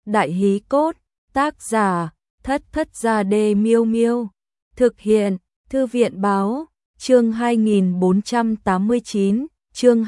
Đại hí cốt, tác giả, Thất Thất Gia Đê Miêu Miêu. Thực hiện, Thư viện báo, chương 2489, chương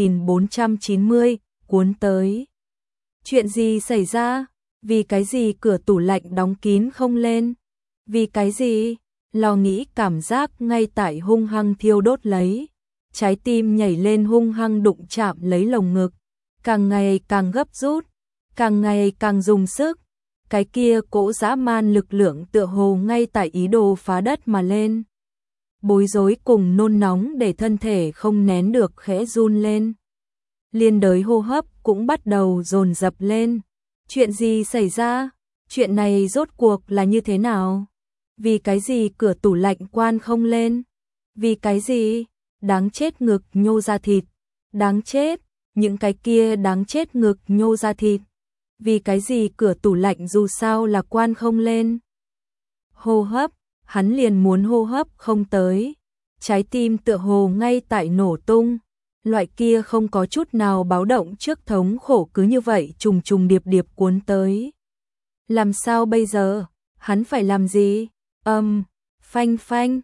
2490, cuốn tới. Chuyện gì xảy ra? Vì cái gì cửa tủ lạnh đóng kín không lên? Vì cái gì? Lo nghĩ cảm giác ngay tại hung hăng thiêu đốt lấy. Trái tim nhảy lên hung hăng đụng chạm lấy lồng ngực. Càng ngày càng gấp rút, càng ngày càng dùng sức. Cái kia cỗ dã man lực lượng tựa hồ ngay tại ý đồ phá đất mà lên. Bối rối cùng nôn nóng để thân thể không nén được khẽ run lên. Liên đới hô hấp cũng bắt đầu dồn dập lên. Chuyện gì xảy ra? Chuyện này rốt cuộc là như thế nào? Vì cái gì cửa tủ lạnh quan không lên? Vì cái gì? Đáng chết, ngực nhô ra thịt. Đáng chết, những cái kia đáng chết, ngực nhô ra thịt. Vì cái gì cửa tủ lạnh dù sao là quan không lên? Hô hấp, hắn liền muốn hô hấp không tới. Trái tim tựa hồ ngay tại nổ tung. Loại kia không có chút nào báo động trước thống khổ cứ như vậy trùng trùng điệp điệp cuốn tới. Làm sao bây giờ? Hắn phải làm gì? Phanh phanh,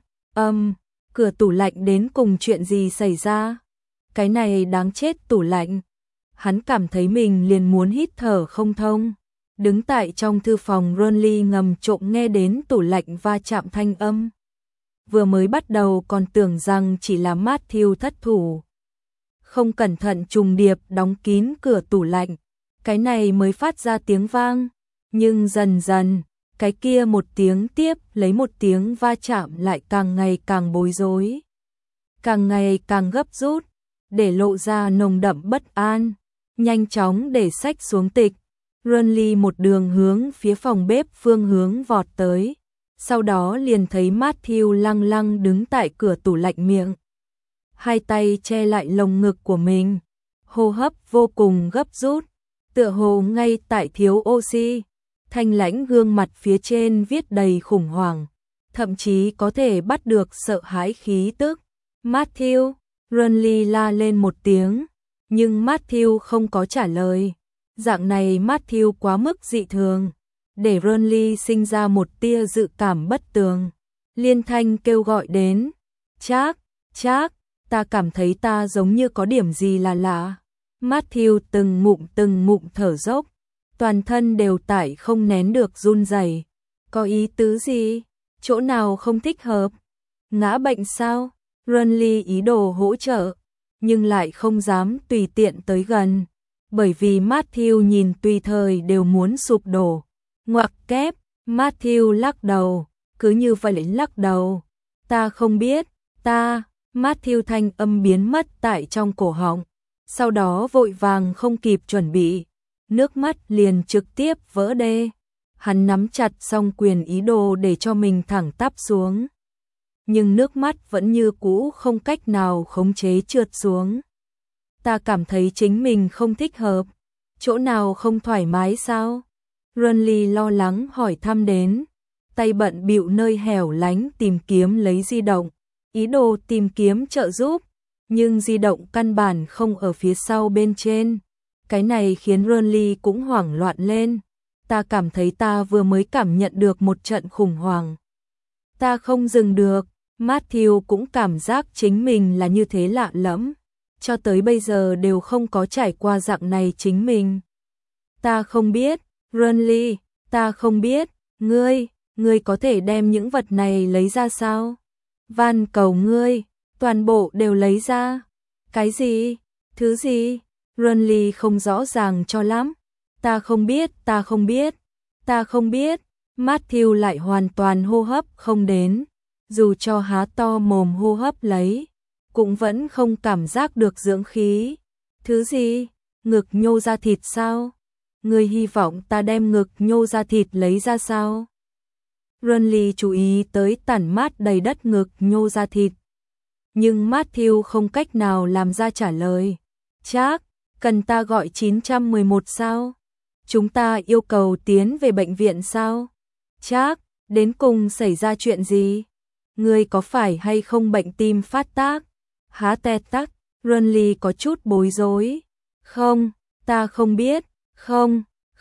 cửa tủ lạnh đến cùng chuyện gì xảy ra? Cái này đáng chết, tủ lạnh. Hắn cảm thấy mình liền muốn hít thở không thông. Đứng tại trong thư phòng, Ronly ngầm trộm nghe đến tủ lạnh va chạm thanh âm. Vừa mới bắt đầu còn tưởng rằng chỉ là Matthew thất thủ. Không cẩn thận trùng điệp đóng kín cửa tủ lạnh. Cái này mới phát ra tiếng vang. Nhưng dần dần, cái kia một tiếng tiếp lấy một tiếng va chạm lại càng ngày càng bối rối. Càng ngày càng gấp rút, để lộ ra nồng đậm bất an. Nhanh chóng để sách xuống tịch. Ronly một đường hướng phía phòng bếp phương hướng vọt tới. Sau đó liền thấy Matthew lăng lăng đứng tại cửa tủ lạnh miệng. Hai tay che lại lồng ngực của mình. Hô hấp vô cùng gấp rút. Tựa hồ ngay tại thiếu oxy. Thanh lãnh gương mặt phía trên viết đầy khủng hoảng. Thậm chí có thể bắt được sợ hãi khí tức. Matthew, Ronly la lên một tiếng. Nhưng Matthew không có trả lời. Dạng này Matthew quá mức dị thường. Để Ronly sinh ra một tia dự cảm bất tường. Liên thanh kêu gọi đến. Trác, ta cảm thấy ta giống như có điểm gì là lạ. Matthew từng ngụm thở dốc. Toàn thân đều tại không nén được run rẩy. Có ý tứ gì? Chỗ nào không thích hợp? Ngã bệnh sao? Ronly ý đồ hỗ trợ, nhưng lại không dám tùy tiện tới gần. Bởi vì Matthew nhìn tùy thời đều muốn sụp đổ. Ngoặc kép, Matthew lắc đầu, cứ như vậy lắc đầu. Ta không biết, Matthew thanh âm biến mất tại trong cổ họng. Sau đó vội vàng không kịp chuẩn bị. Nước mắt liền trực tiếp vỡ đê. Hắn nắm chặt song quyền ý đồ để cho mình thẳng tắp xuống. Nhưng nước mắt vẫn như cũ không cách nào khống chế trượt xuống. Ta cảm thấy chính mình không thích hợp. Chỗ nào không thoải mái sao? Ronly lo lắng hỏi thăm đến. Tay bận bịu nơi hẻo lánh tìm kiếm lấy di động. Ý đồ tìm kiếm trợ giúp. Nhưng di động căn bản không ở phía sau bên trên. Cái này khiến Ronly cũng hoảng loạn lên. Ta cảm thấy ta vừa mới cảm nhận được một trận khủng hoảng. Ta không dừng được. Matthew cũng cảm giác chính mình là như thế lạ lẫm. Cho tới bây giờ đều không có trải qua dạng này chính mình. Ta không biết, Ronly, ta không biết, ngươi có thể đem những vật này lấy ra sao? Van cầu ngươi, toàn bộ đều lấy ra. Cái gì? Thứ gì? Ronly không rõ ràng cho lắm. Ta không biết. Matthew lại hoàn toàn hô hấp không đến. Dù cho há to mồm hô hấp lấy, cũng vẫn không cảm giác được dưỡng khí. Thứ gì? Ngực nhô ra thịt sao? Ngươi hy vọng ta đem ngực nhô ra thịt lấy ra sao? Ronly chú ý tới tản mát đầy đất ngực nhô ra thịt. Nhưng Matthew không cách nào làm ra trả lời. Trác, cần ta gọi 911 sao? Chúng ta yêu cầu tiến về bệnh viện sao? Trác, đến cùng xảy ra chuyện gì? Ngươi có phải hay không bệnh tim phát tác? Há tét tắc, Ronly có chút bối rối. Không, ta không biết,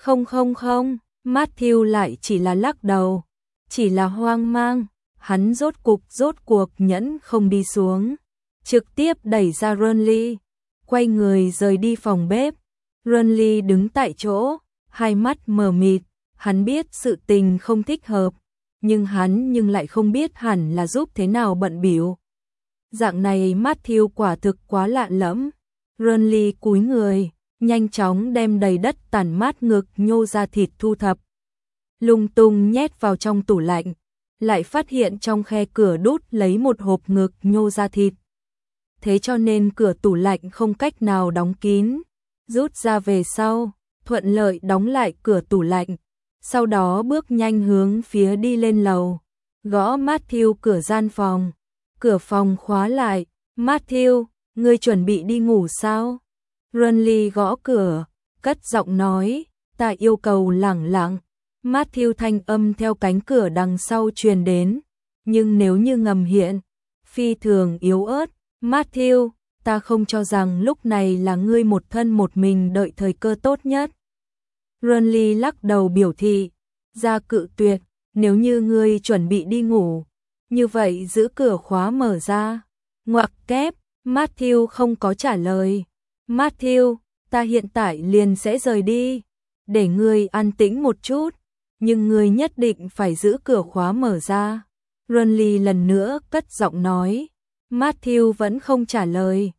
Không không không, Matthew lại chỉ là lắc đầu, chỉ là hoang mang, hắn rốt cuộc nhẫn không đi xuống, trực tiếp đẩy ra Ronly, quay người rời đi phòng bếp. Ronly đứng tại chỗ, hai mắt mờ mịt, hắn biết sự tình không thích hợp, nhưng lại không biết hẳn là giúp thế nào bận bịu. Dạng này Matthew quả thực quá lạ lẫm. Ronly cúi người, nhanh chóng đem đầy đất tàn mát ngực nhô ra thịt thu thập, lung tung nhét vào trong tủ lạnh, lại phát hiện trong khe cửa đút lấy một hộp ngực nhô ra thịt. Thế cho nên cửa tủ lạnh không cách nào đóng kín, rút ra về sau, thuận lợi đóng lại cửa tủ lạnh, sau đó bước nhanh hướng phía đi lên lầu, gõ Matthew cửa gian phòng. Cửa phòng khóa lại. Matthew, ngươi chuẩn bị đi ngủ sao? Ronly gõ cửa, cất giọng nói, ta yêu cầu lẳng lặng. Matthew thanh âm theo cánh cửa đằng sau truyền đến, nhưng nếu như ngầm hiện, phi thường yếu ớt. Matthew, ta không cho rằng lúc này là ngươi một thân một mình đợi thời cơ tốt nhất. Ronly lắc đầu biểu thị, ra cự tuyệt, nếu như ngươi chuẩn bị đi ngủ, như vậy giữ cửa khóa mở ra. Ngoặc kép, Matthew không có trả lời. Matthew, ta hiện tại liền sẽ rời đi, để ngươi an tĩnh một chút, nhưng ngươi nhất định phải giữ cửa khóa mở ra. Ronly lần nữa cất giọng nói. Matthew vẫn không trả lời.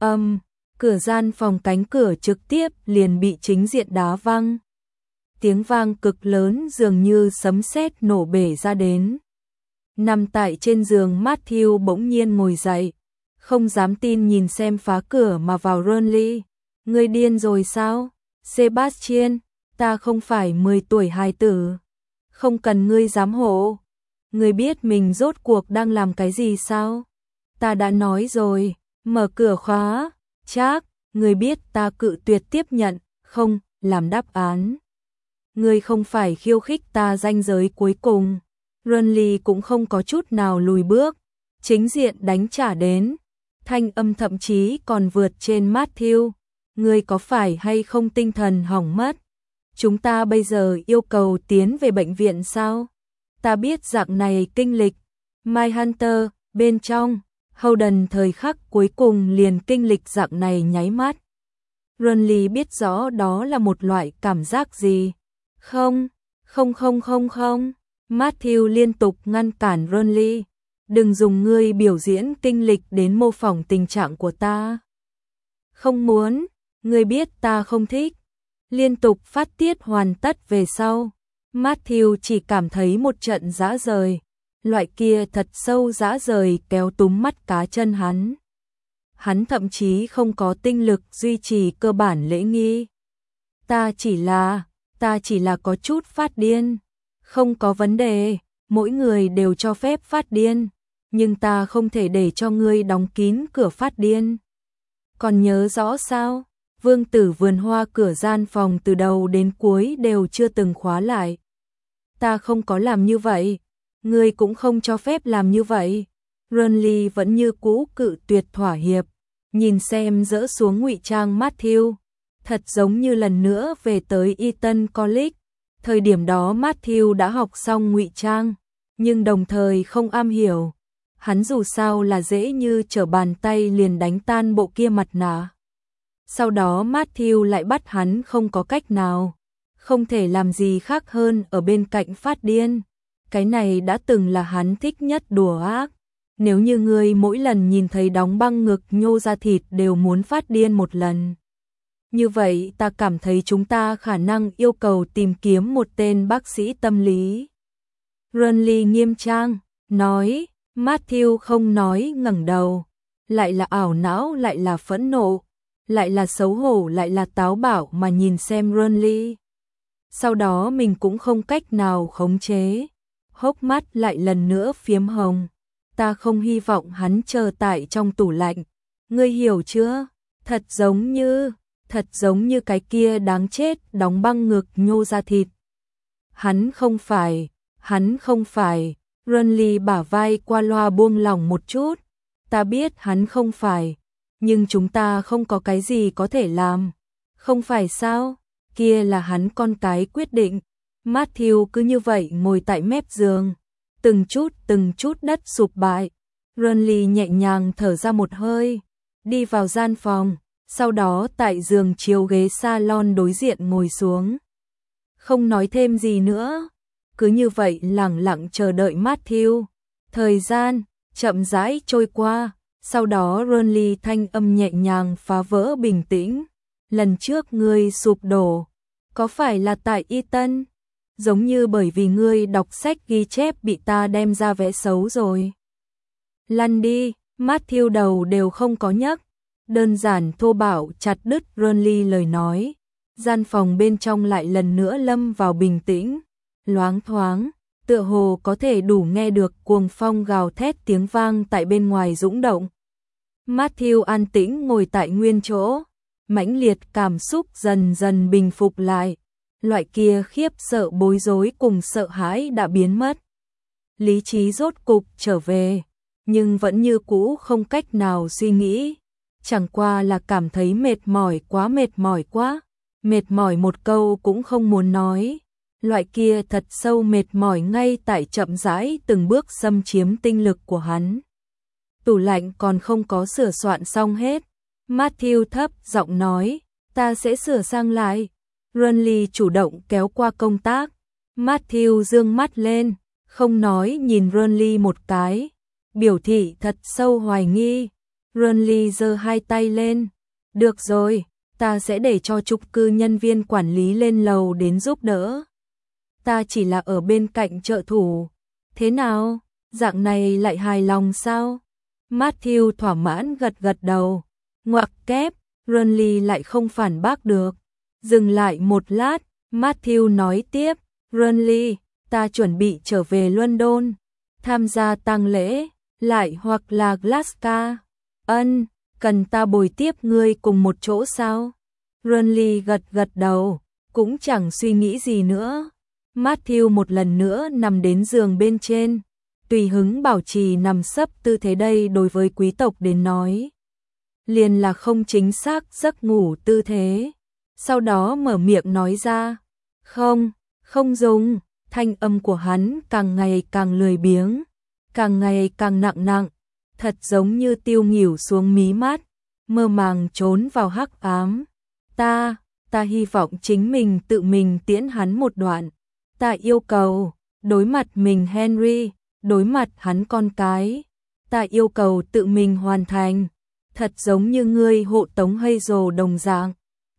Cửa gian phòng cánh cửa trực tiếp liền bị chính diện đá văng. Tiếng vang cực lớn dường như sấm sét nổ bể ra đến. Nằm tại trên giường Matthew bỗng nhiên ngồi dậy, không dám tin nhìn xem phá cửa mà vào Ronly. Ngươi điên rồi sao? Sebastian, ta không phải 10 tuổi hài tử. Không cần ngươi giám hộ. Ngươi biết mình rốt cuộc đang làm cái gì sao? Ta đã nói rồi, mở cửa khóa. Chắc, ngươi biết ta cự tuyệt tiếp nhận, không, làm đáp án. Ngươi không phải khiêu khích ta ranh giới cuối cùng. Ronly cũng không có chút nào lùi bước, chính diện đánh trả đến, thanh âm thậm chí còn vượt trên Matthew. Ngươi có phải hay không tinh thần hỏng mất? Chúng ta bây giờ yêu cầu tiến về bệnh viện sao? Ta biết dạng này kinh lịch. Mindhunter, bên trong, Holden thời khắc cuối cùng liền kinh lịch dạng này nháy mắt. Ronly biết rõ đó là một loại cảm giác gì. Không. Matthew liên tục ngăn cản Ronly. Đừng dùng ngươi biểu diễn kinh lịch đến mô phỏng tình trạng của ta. Không muốn, ngươi biết ta không thích. Liên tục phát tiết hoàn tất về sau. Matthew chỉ cảm thấy một trận dã rời. Loại kia thật sâu dã rời kéo túm mắt cá chân hắn. Hắn thậm chí không có tinh lực duy trì cơ bản lễ nghi. Ta chỉ là có chút phát điên. Không có vấn đề, mỗi người đều cho phép phát điên, nhưng ta không thể để cho ngươi đóng kín cửa phát điên. Còn nhớ rõ sao? Vương tử vườn hoa cửa gian phòng từ đầu đến cuối đều chưa từng khóa lại. Ta không có làm như vậy, ngươi cũng không cho phép làm như vậy. Ronly vẫn như cũ cự tuyệt thỏa hiệp, nhìn xem dỡ xuống ngụy trang Matthew, thật giống như lần nữa về tới Eton College. Thời điểm đó Matthew đã học xong ngụy trang, nhưng đồng thời không am hiểu. Hắn dù sao là dễ như trở bàn tay liền đánh tan bộ kia mặt nạ. Sau đó Matthew lại bắt hắn không có cách nào, không thể làm gì khác hơn ở bên cạnh phát điên. Cái này đã từng là hắn thích nhất đùa ác. Nếu như ngươi mỗi lần nhìn thấy đóng băng ngực nhô ra thịt đều muốn phát điên một lần, như vậy ta cảm thấy chúng ta khả năng yêu cầu tìm kiếm một tên bác sĩ tâm lý. Ronly nghiêm trang, nói. Matthew không nói, ngẩng đầu. Lại là ảo não, lại là phẫn nộ, lại là xấu hổ, lại là táo bạo mà nhìn xem Ronly. Sau đó mình cũng không cách nào khống chế. Hốc mắt lại lần nữa phiếm hồng. Ta không hy vọng hắn chờ tại trong tủ lạnh. Ngươi hiểu chưa? Thật giống như cái kia đáng chết đóng băng ngực nhô ra thịt. Hắn không phải. Ronly bả vai qua loa buông lỏng một chút. Ta biết hắn không phải, nhưng chúng ta không có cái gì có thể làm. Không phải sao? kia là hắn con cái quyết định. Matthew cứ như vậy ngồi tại mép giường, từng chút đất sụp bại. Renly nhẹ nhàng thở ra một hơi, đi vào gian phòng, sau đó tại giường chiếu ghế salon đối diện ngồi xuống. Không nói thêm gì nữa, cứ như vậy lẳng lặng chờ đợi Matthew. Thời gian chậm rãi trôi qua, sau đó Renly thanh âm nhẹ nhàng phá vỡ bình tĩnh. Lần trước ngươi sụp đổ, có phải là tại Eton? Giống như bởi vì ngươi đọc sách ghi chép bị ta đem ra vẽ xấu rồi. Lăn đi, Matthew đầu đều không có nhấc, đơn giản thô bạo chặt đứt Renly lời nói. Gian phòng bên trong lại lần nữa lâm vào bình tĩnh, loáng thoáng, tựa hồ có thể đủ nghe được cuồng phong gào thét tiếng vang tại bên ngoài dũng động. Matthew an tĩnh ngồi tại nguyên chỗ, mãnh liệt cảm xúc dần dần bình phục lại. Loại kia khiếp sợ bối rối cùng sợ hãi đã biến mất. Lý trí rốt cục trở về, nhưng vẫn như cũ không cách nào suy nghĩ. Chẳng qua là cảm thấy mệt mỏi quá. Mệt mỏi một câu cũng không muốn nói. Loại kia thật sâu mệt mỏi ngay tại chậm rãi từng bước xâm chiếm tinh lực của hắn. Tủ lạnh còn không có sửa soạn xong hết. Matthew thấp giọng nói, ta sẽ sửa sang lại. Renly chủ động kéo qua công tác. Matthew dương mắt lên, không nói nhìn Renly một cái, biểu thị thật sâu hoài nghi. Renly giơ hai tay lên, được rồi, ta sẽ để cho trục cư nhân viên quản lý lên lầu đến giúp đỡ. Ta chỉ là ở bên cạnh trợ thủ. Thế nào, dạng này lại hài lòng sao? Matthew thỏa mãn gật gật đầu. Ngoặc kép, Renly lại không phản bác được. Dừng lại một lát, Matthew nói tiếp, Renly, ta chuẩn bị trở về London, tham gia tang lễ, lại hoặc là Glasgow. Cần ta bồi tiếp ngươi cùng một chỗ sao? Renly gật gật đầu, cũng chẳng suy nghĩ gì nữa. Matthew một lần nữa nằm đến giường bên trên, tùy hứng bảo trì nằm sấp tư thế đây đối với quý tộc đến nói. Liền là không chính xác giấc ngủ tư thế. Sau đó mở miệng nói ra, không dùng, thanh âm của hắn càng ngày càng lười biếng, càng ngày càng nặng, thật giống như tiêu nghỉu xuống mí mắt, mơ màng trốn vào hắc ám. Ta hy vọng chính mình tự mình tiễn hắn một đoạn. Ta yêu cầu, đối mặt mình Henry, đối mặt hắn con cái. Ta yêu cầu tự mình hoàn thành, thật giống như ngươi hộ tống Hazel đồng dạng.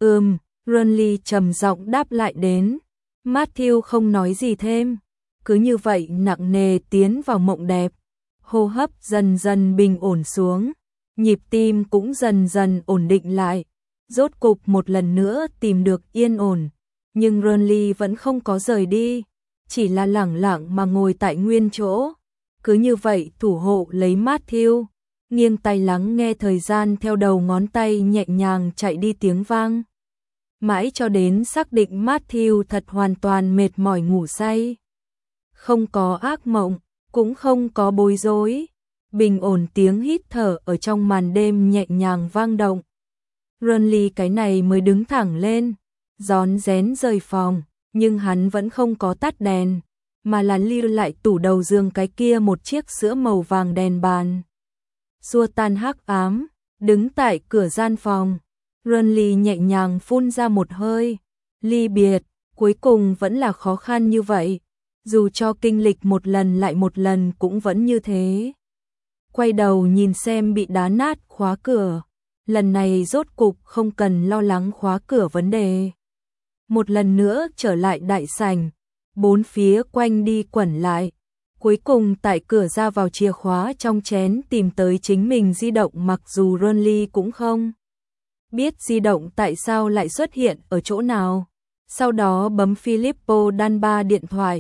Renly trầm giọng đáp lại đến. Matthew không nói gì thêm, cứ như vậy nặng nề tiến vào mộng đẹp. Hô hấp dần dần bình ổn xuống, nhịp tim cũng dần dần ổn định lại. Rốt cục một lần nữa tìm được yên ổn, nhưng Renly vẫn không có rời đi, chỉ là lẳng lặng mà ngồi tại nguyên chỗ. Cứ như vậy thủ hộ lấy Matthew, nghiêng tai lắng nghe thời gian theo đầu ngón tay nhẹ nhàng chạy đi tiếng vang. Mãi cho đến xác định Matthew thật hoàn toàn mệt mỏi ngủ say. Không có ác mộng, cũng không có bối rối. Bình ổn tiếng hít thở ở trong màn đêm nhẹ nhàng vang động. Renly cái này mới đứng thẳng lên, rón rén rời phòng, nhưng hắn vẫn không có tắt đèn, mà là lưu lại tủ đầu giường cái kia một chiếc sữa màu vàng đèn bàn. Xua tan hắc ám, đứng tại cửa gian phòng. Renly nhẹ nhàng phun ra một hơi, ly biệt, cuối cùng vẫn là khó khăn như vậy, dù cho kinh lịch một lần lại một lần cũng vẫn như thế. Quay đầu nhìn xem bị đá nát khóa cửa, lần này rốt cục không cần lo lắng khóa cửa vấn đề. Một lần nữa trở lại đại sảnh, bốn phía quanh đi quẩn lại, cuối cùng tại cửa ra vào chìa khóa trong chén tìm tới chính mình di động, mặc dù Renly cũng không biết di động tại sao lại xuất hiện ở chỗ nào. Sau đó bấm Filippo Danba điện thoại.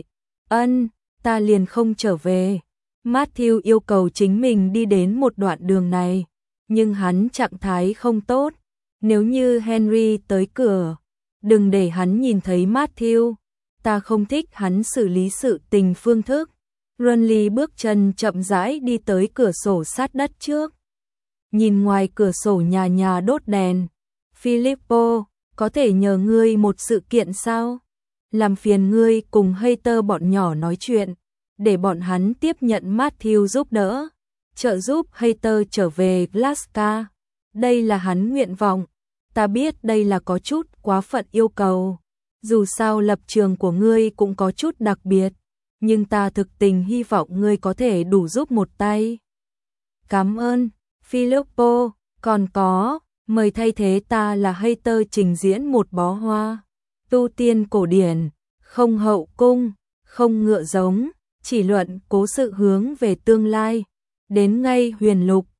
Ta liền không trở về. Matthew yêu cầu chính mình đi đến một đoạn đường này, nhưng hắn trạng thái không tốt. Nếu như Henry tới cửa, đừng để hắn nhìn thấy Matthew. Ta không thích hắn xử lý sự tình phương thức. Renly bước chân chậm rãi đi tới cửa sổ sát đất trước. Nhìn ngoài cửa sổ nhà nhà đốt đèn. Filippo, có thể nhờ ngươi một sự kiện sao? Làm phiền ngươi cùng hater bọn nhỏ nói chuyện, để bọn hắn tiếp nhận Matthew giúp đỡ, trợ giúp hater trở về Glasgow. Đây là hắn nguyện vọng. Ta biết đây là có chút quá phận yêu cầu. Dù sao lập trường của ngươi cũng có chút đặc biệt, nhưng ta thực tình hy vọng ngươi có thể đủ giúp một tay. Cảm ơn, Filippo, còn có, mời thay thế ta là hater trình diễn một bó hoa. Tu tiên cổ điển, không hậu cung, không ngựa giống, chỉ luận cố sự hướng về tương lai. Đến ngay huyền lục,